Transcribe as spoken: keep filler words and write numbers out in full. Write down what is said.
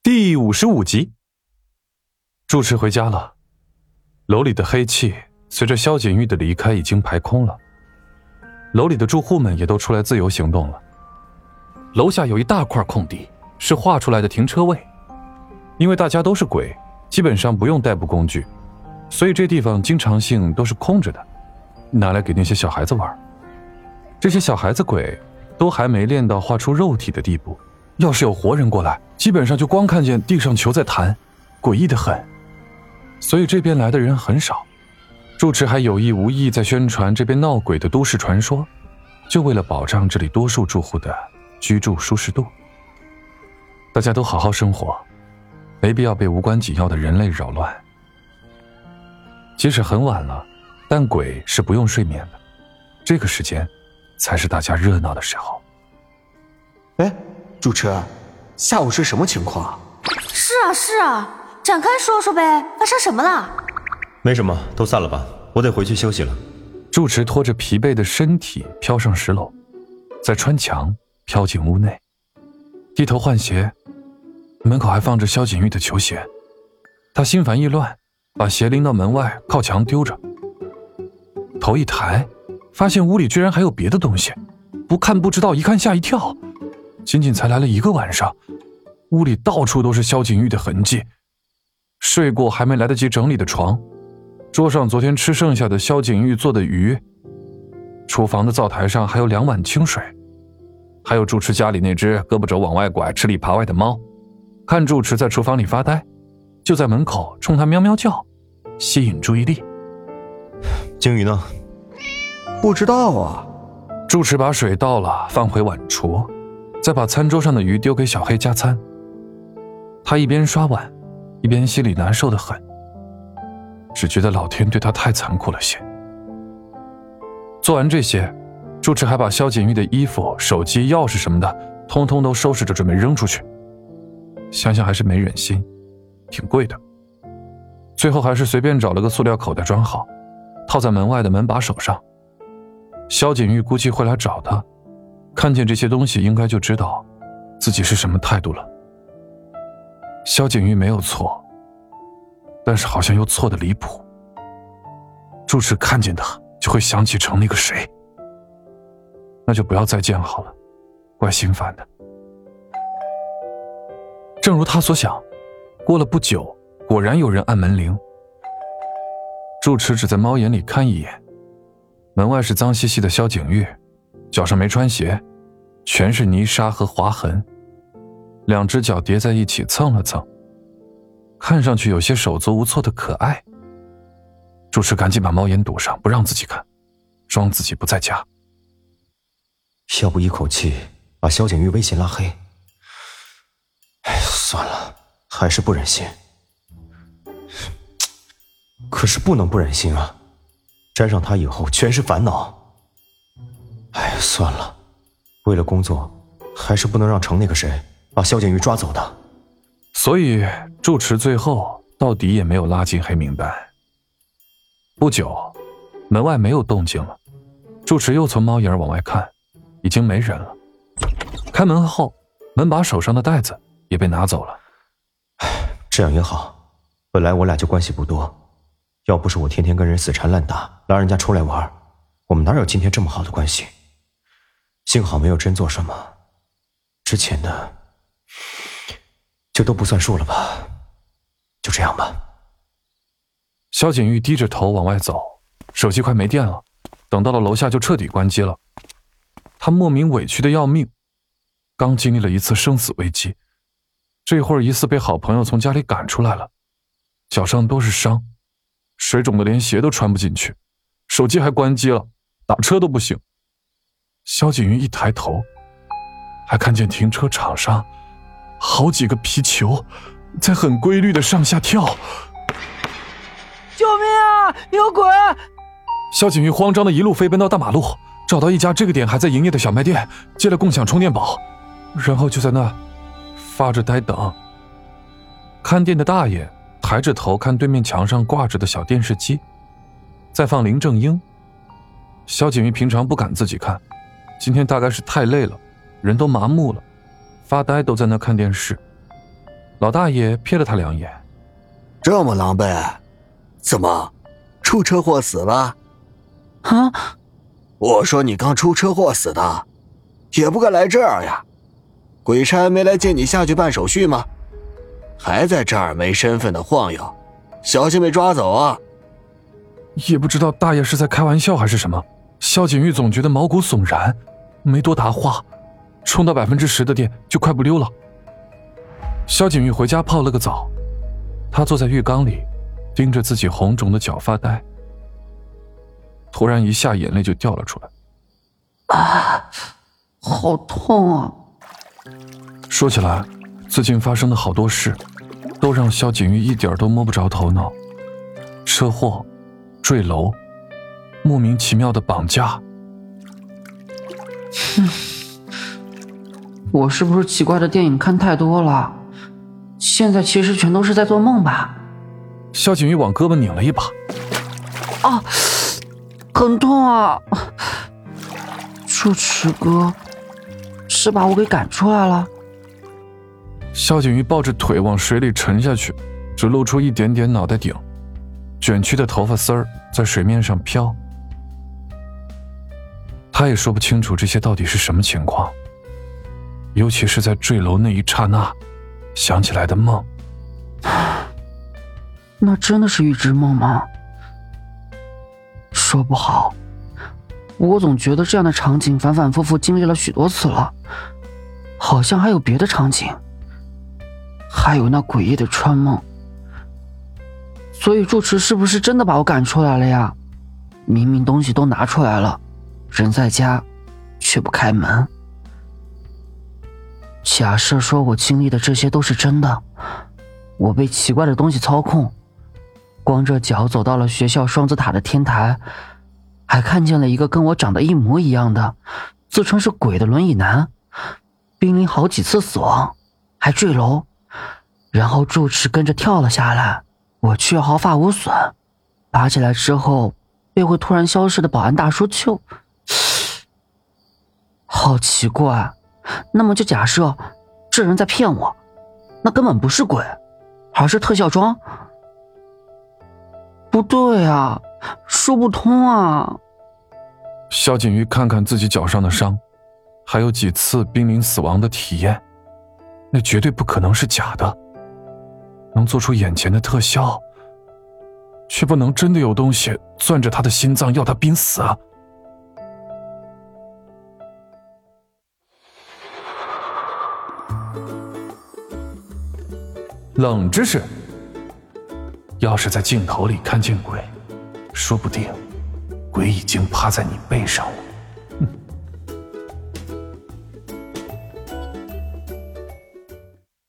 第五十五集，住持回家了。楼里的黑气随着萧景玉的离开已经排空了，楼里的住户们也都出来自由行动了。楼下有一大块空地，是划出来的停车位。因为大家都是鬼，基本上不用代步工具，所以这地方经常性都是空着的，拿来给那些小孩子玩。这些小孩子鬼都还没练到画出肉体的地步，要是有活人过来，基本上就光看见地上球在弹，诡异得很。所以这边来的人很少。住持还有意无意在宣传这边闹鬼的都市传说，就为了保障这里多数住户的居住舒适度。大家都好好生活，没必要被无关紧要的人类扰乱。即使很晚了，但鬼是不用睡眠的，这个时间才是大家热闹的时候。 哎，主持，下午是什么情况？ 是啊是啊，展开说说呗，发生什么了？ 没什么，都散了吧，我得回去休息了。 住持拖着疲惫的身体飘上十楼，再穿墙飘进屋内，低头换鞋，门口还放着萧景玉的球鞋。他心烦意乱，把鞋拎到门外靠墙丢着。头一抬，发现屋里居然还有别的东西，不看不知道，一看吓一跳。仅仅才来了一个晚上，屋里到处都是萧景玉的痕迹。睡过还没来得及整理的床，桌上昨天吃剩下的萧景玉做的鱼，厨房的灶台上还有两碗清水，还有住持家里那只胳膊肘往外拐吃里扒外的猫，看住持在厨房里发呆，就在门口冲他喵喵叫，吸引注意力。 鲸鱼呢？ 不知道啊。 住持把水倒了放回碗橱，再把餐桌上的鱼丢给小黑加餐。他一边刷碗一边心里难受得很，只觉得老天对他太残酷了些。做完这些，住持还把萧景玉的衣服、手机、钥匙什么的通通都收拾着准备扔出去。想想还是没忍心，挺贵的。最后还是随便找了个塑料口袋装好，套在门外的门把手上。萧景玉估计会来找他，看见这些东西应该就知道自己是什么态度了。萧景玉没有错，但是好像又错得离谱。住持看见他就会想起成那个谁，那就不要再见好了，怪心烦的。正如他所想，过了不久，果然有人按门铃。住持只在猫眼里看一眼，门外是脏兮兮的萧景玉，脚上没穿鞋，全是泥沙和划痕，两只脚叠在一起蹭了蹭，看上去有些手足无措的可爱。住持赶紧把猫眼堵上，不让自己看，装自己不在家。 要不一口气把萧景玉微信拉黑？哎，算了，还是不忍心。可是不能不忍心啊，沾上他以后全是烦恼。哎，算了，为了工作，还是不能让成那个谁把萧景玉抓走的。 所以住持最后到底也没有拉进黑名单。不久，门外没有动静了，住持又从猫眼往外看，已经没人了。开门后，门把手上的袋子也被拿走了。 唉，这样也好，本来我俩就关系不多，要不是我天天跟人死缠烂打，拉人家出来玩，我们哪有今天这么好的关系？幸好没有真做什么，之前的就都不算数了吧。就这样吧。 萧景玉低着头往外走，手机快没电了，等到了楼下就彻底关机了。他莫名委屈的要命，刚经历了一次生死危机，这会儿疑似被好朋友从家里赶出来了，脚上都是伤，水肿的连鞋都穿不进去，手机还关机了，打车都不行。萧景玉一抬头，还看见停车场上好几个皮球在很规律的上下跳。 救命啊！有鬼！ 萧景玉慌张的一路飞奔到大马路，找到一家这个点还在营业的小卖店，接了共享充电宝，然后就在那发着呆等。看店的大爷抬着头看对面墙上挂着的小电视机，在放林正英。萧景玉平常不敢自己看，今天大概是太累了，人都麻木了，发呆都在那看电视。 老大爷瞥了他两眼， 这么狼狈，怎么出车祸死了？ 啊！ 我说你刚出车祸死的，也不该来这儿呀。鬼差没来接你下去办手续吗？还在这儿没身份的晃悠，小心被抓走啊！ 也不知道大爷是在开玩笑还是什么。萧景玉总觉得毛骨悚然，没多答话，冲到百分之十的电就快不溜了。萧景玉回家泡了个澡，他坐在浴缸里，盯着自己红肿的脚发呆。突然一下眼泪就掉了出来。 啊，好痛啊！ 说起来，最近发生的好多事，都让萧景玉一点都摸不着头脑。车祸、坠楼、莫名其妙的绑架。 哼，我是不是奇怪的电影看太多了？现在其实全都是在做梦吧？ 萧景玉往胳膊拧了一把。 啊，很痛啊！住持哥是把我给赶出来了？ 萧景玉抱着腿往水里沉下去，只露出一点点脑袋顶，卷曲的头发丝儿在水面上飘。他也说不清楚这些到底是什么情况，尤其是在坠楼那一刹那想起来的梦。 那真的是预知梦吗？说不好，我总觉得这样的场景反反复复经历了许多次了，好像还有别的场景，还有那诡异的穿梦。所以住持是不是真的把我赶出来了呀？明明东西都拿出来了，人在家却不开门。假设说我经历的这些都是真的，我被奇怪的东西操控，光着脚走到了学校双子塔的天台，还看见了一个跟我长得一模一样的自称是鬼的轮椅男，濒临好几次死亡，还坠楼，然后住持跟着跳了下来，我却毫发无损，爬起来之后被会突然消失的保安大叔救。好奇怪，那么就假设这人在骗我，那根本不是鬼，而是特效妆。不对啊，说不通啊。 萧景玉看看自己脚上的伤，还有几次濒临死亡的体验，那绝对不可能是假的。能做出眼前的特效，却不能真的有东西攥着他的心脏要他濒死啊！冷知识：要是在镜头里看见鬼，说不定鬼已经趴在你背上了。